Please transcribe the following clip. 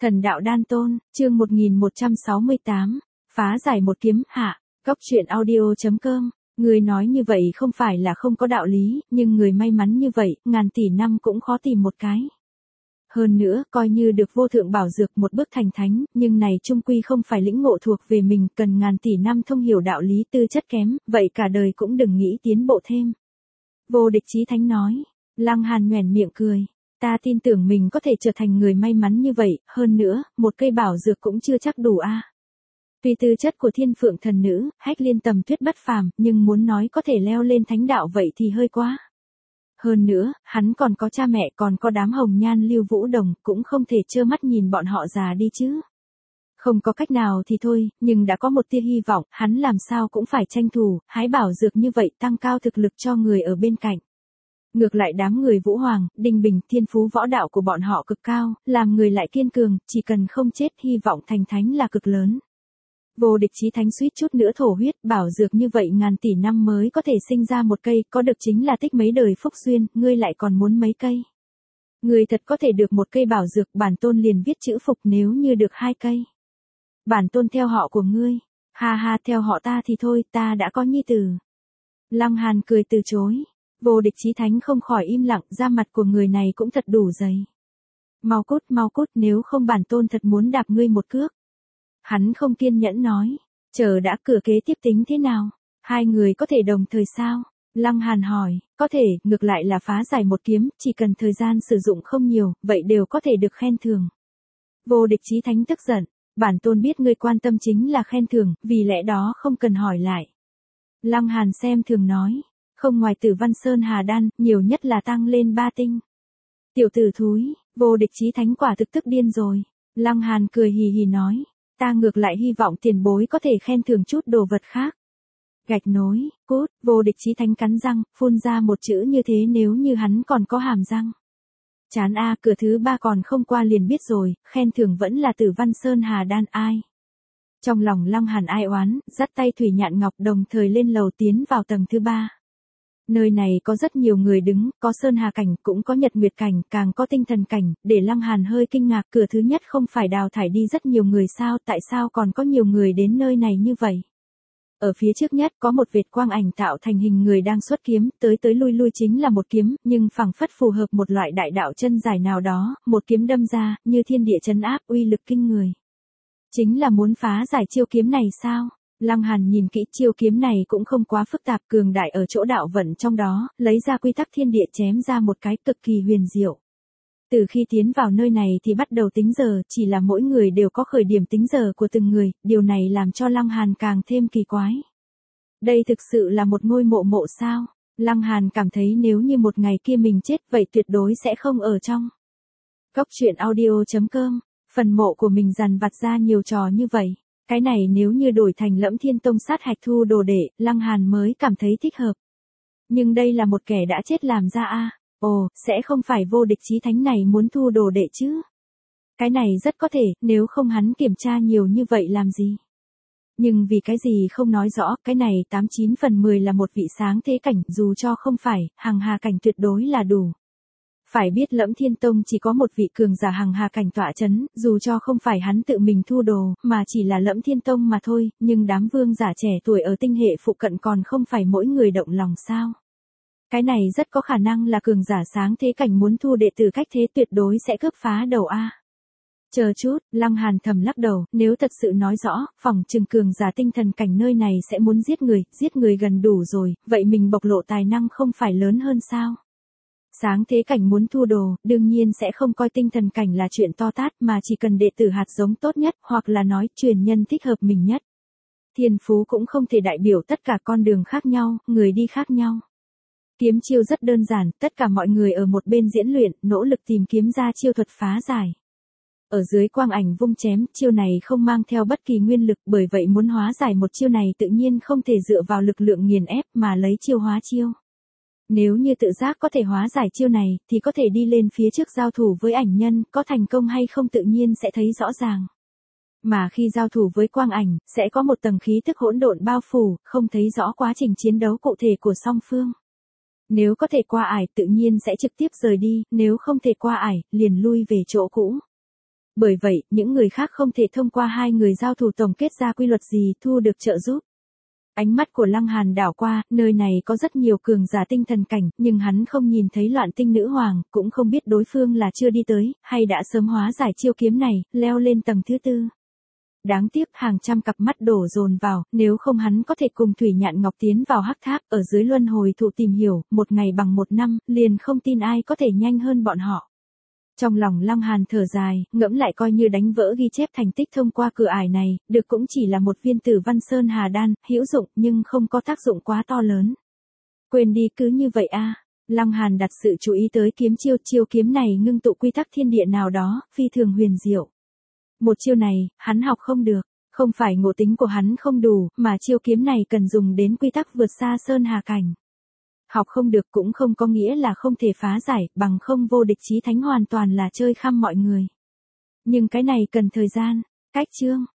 Thần đạo đan tôn, chương 1168, phá giải một kiếm hạ, góc truyện audio.com. Người nói như vậy không phải là không có đạo lý, nhưng người may mắn như vậy, ngàn tỷ năm cũng khó tìm một cái. Hơn nữa, coi như được vô thượng bảo dược một bước thành thánh, nhưng này chung quy không phải lĩnh ngộ thuộc về mình, cần ngàn tỷ năm thông hiểu đạo lý tư chất kém, vậy cả đời cũng đừng nghĩ tiến bộ thêm. Vô Địch Chí Thánh nói, Lăng Hàn nhoẻn miệng cười. Ta tin tưởng mình có thể trở thành người may mắn như vậy, hơn nữa, một cây bảo dược cũng chưa chắc đủ a. Tuy tư chất của Thiên Phượng thần nữ, Hách Liên tầm tuyết bất phàm, nhưng muốn nói có thể leo lên thánh đạo vậy thì hơi quá. Hơn nữa, hắn còn có cha mẹ, còn có đám hồng nhan Lưu Vũ Đồng, cũng không thể trơ mắt nhìn bọn họ già đi chứ. Không có cách nào thì thôi, nhưng đã có một tia hy vọng, hắn làm sao cũng phải tranh thủ, hái bảo dược như vậy tăng cao thực lực cho người ở bên cạnh. Ngược lại đám người Vũ Hoàng, Đinh Bình, thiên phú võ đạo của bọn họ cực cao, làm người lại kiên cường, chỉ cần không chết hy vọng thành thánh là cực lớn. Vô Địch Chí Thánh suýt chút nữa thổ huyết, bảo dược như vậy ngàn tỷ năm mới có thể sinh ra một cây, có được chính là tích mấy đời phúc duyên, ngươi lại còn muốn mấy cây. Ngươi thật có thể được một cây bảo dược, bản tôn liền viết chữ phục nếu như được 2 cây. Bản tôn theo họ của ngươi, ha ha, theo họ ta thì thôi, ta đã có nhi tử. Lăng Hàn cười từ chối. Vô Địch Chí Thánh không khỏi im lặng, da mặt của người này cũng thật đủ dày. Mau cút, nếu không bản tôn thật muốn đạp ngươi một cước. Hắn không kiên nhẫn nói, chờ đã, cửa kế tiếp tính thế nào? Hai người có thể đồng thời sao? Lăng Hàn hỏi, có thể, ngược lại là phá giải một kiếm, chỉ cần thời gian sử dụng không nhiều, vậy đều có thể được khen thưởng. Vô Địch Chí Thánh tức giận, bản tôn biết ngươi quan tâm chính là khen thưởng, vì lẽ đó không cần hỏi lại. Lăng Hàn xem thường nói. Không ngoài Tử Văn Sơn Hà Đan, nhiều nhất là tăng lên 3 tinh. Tiểu tử thúi, Vô Địch Chí Thánh quả thực tức điên rồi. Lăng Hàn cười hì hì nói, ta ngược lại hy vọng tiền bối có thể khen thưởng chút đồ vật khác. Gạch nối, cút, Vô Địch Chí Thánh cắn răng, phun ra một chữ như thế nếu như hắn còn có hàm răng. Chán a, cửa thứ 3 còn không qua liền biết rồi, khen thưởng vẫn là Tử Văn Sơn Hà Đan ai. Trong lòng Lăng Hàn ai oán, dắt tay Thủy Nhạn Ngọc đồng thời lên lầu tiến vào tầng thứ 3. Nơi này có rất nhiều người đứng, có Sơn Hà cảnh, cũng có Nhật Nguyệt cảnh, càng có Tinh Thần cảnh, để Lăng Hàn hơi kinh ngạc, cửa thứ nhất không phải đào thải đi rất nhiều người sao, tại sao còn có nhiều người đến nơi này như vậy? Ở phía trước nhất có một vệt quang ảnh tạo thành hình người đang xuất kiếm, tới lui lui chính là một kiếm, nhưng phảng phất phù hợp một loại đại đạo chân giải nào đó, một kiếm đâm ra, như thiên địa trấn áp, uy lực kinh người. Chính là muốn phá giải chiêu kiếm này sao? Lăng Hàn nhìn kỹ chiêu kiếm này cũng không quá phức tạp, cường đại ở chỗ đạo vận trong đó, lấy ra quy tắc thiên địa chém ra một cái cực kỳ huyền diệu. Từ khi tiến vào nơi này thì bắt đầu tính giờ, chỉ là mỗi người đều có khởi điểm tính giờ của từng người, điều này làm cho Lăng Hàn càng thêm kỳ quái. Đây thực sự là một ngôi mộ sao? Lăng Hàn cảm thấy nếu như một ngày kia mình chết vậy tuyệt đối sẽ không ở trong. Góc truyện audio.com, phần mộ của mình dằn vặt ra nhiều trò như vậy. Cái này nếu như đổi thành Lẫm Thiên Tông sát hạch thu đồ đệ, Lăng Hàn mới cảm thấy thích hợp. Nhưng đây là một kẻ đã chết làm ra a. Ồ, sẽ không phải Vô Địch Chí Thánh này muốn thu đồ đệ chứ? Cái này rất có thể, nếu không hắn kiểm tra nhiều như vậy làm gì? Nhưng vì cái gì không nói rõ, cái này 89 phần 10 là một vị sáng thế cảnh, dù cho không phải, hằng hà cảnh tuyệt đối là đủ. Phải biết Lẫm Thiên Tông chỉ có một vị cường giả hằng hà cảnh tọa chấn, dù cho không phải hắn tự mình thu đồ, mà chỉ là Lẫm Thiên Tông mà thôi, nhưng đám vương giả trẻ tuổi ở tinh hệ phụ cận còn không phải mỗi người động lòng sao. Cái này rất có khả năng là cường giả sáng thế cảnh muốn thu đệ tử cách thế tuyệt đối sẽ cướp phá đầu a. Chờ chút, Lăng Hàn thầm lắc đầu, nếu thật sự nói rõ, phỏng chừng cường giả tinh thần cảnh nơi này sẽ muốn giết người gần đủ rồi, vậy mình bộc lộ tài năng không phải lớn hơn sao? Sáng thế cảnh muốn thu đồ, đương nhiên sẽ không coi tinh thần cảnh là chuyện to tát mà chỉ cần đệ tử hạt giống tốt nhất, hoặc là nói truyền nhân thích hợp mình nhất. Thiên phú cũng không thể đại biểu tất cả con đường khác nhau, người đi khác nhau. Kiếm chiêu rất đơn giản, tất cả mọi người ở một bên diễn luyện, nỗ lực tìm kiếm ra chiêu thuật phá giải. Ở dưới quang ảnh vung chém, chiêu này không mang theo bất kỳ nguyên lực, bởi vậy muốn hóa giải một chiêu này tự nhiên không thể dựa vào lực lượng nghiền ép mà lấy chiêu hóa chiêu. Nếu như tự giác có thể hóa giải chiêu này, thì có thể đi lên phía trước giao thủ với ảnh nhân, có thành công hay không tự nhiên sẽ thấy rõ ràng. Mà khi giao thủ với quang ảnh, sẽ có một tầng khí tức hỗn độn bao phủ, không thấy rõ quá trình chiến đấu cụ thể của song phương. Nếu có thể qua ải tự nhiên sẽ trực tiếp rời đi, nếu không thể qua ải, liền lui về chỗ cũ. Bởi vậy, những người khác không thể thông qua hai người giao thủ tổng kết ra quy luật gì thu được trợ giúp. Ánh mắt của Lăng Hàn đảo qua, nơi này có rất nhiều cường giả tinh thần cảnh, nhưng hắn không nhìn thấy Loạn Tinh Nữ Hoàng, cũng không biết đối phương là chưa đi tới, hay đã sớm hóa giải chiêu kiếm này, leo lên tầng thứ 4. Đáng tiếc hàng trăm cặp mắt đổ dồn vào, nếu không hắn có thể cùng Thủy Nhạn Ngọc tiến vào hắc tháp, ở dưới luân hồi thụ tìm hiểu, một ngày bằng một năm, liền không tin ai có thể nhanh hơn bọn họ. Trong lòng Lăng Hàn thở dài, ngẫm lại coi như đánh vỡ ghi chép thành tích thông qua cửa ải này, được cũng chỉ là một viên Tử Văn Sơn Hà Đan, hữu dụng nhưng không có tác dụng quá to lớn. Quên đi cứ như vậy a. Lăng Hàn đặt sự chú ý tới chiêu kiếm này ngưng tụ quy tắc thiên địa nào đó, phi thường huyền diệu. Một chiêu này, hắn học không được, không phải ngộ tính của hắn không đủ, mà chiêu kiếm này cần dùng đến quy tắc vượt xa Sơn Hà cảnh. Học không được cũng không có nghĩa là không thể phá giải, bằng không vô địch chí thánh hoàn toàn là chơi khăm mọi người. Nhưng cái này cần thời gian. Cách chương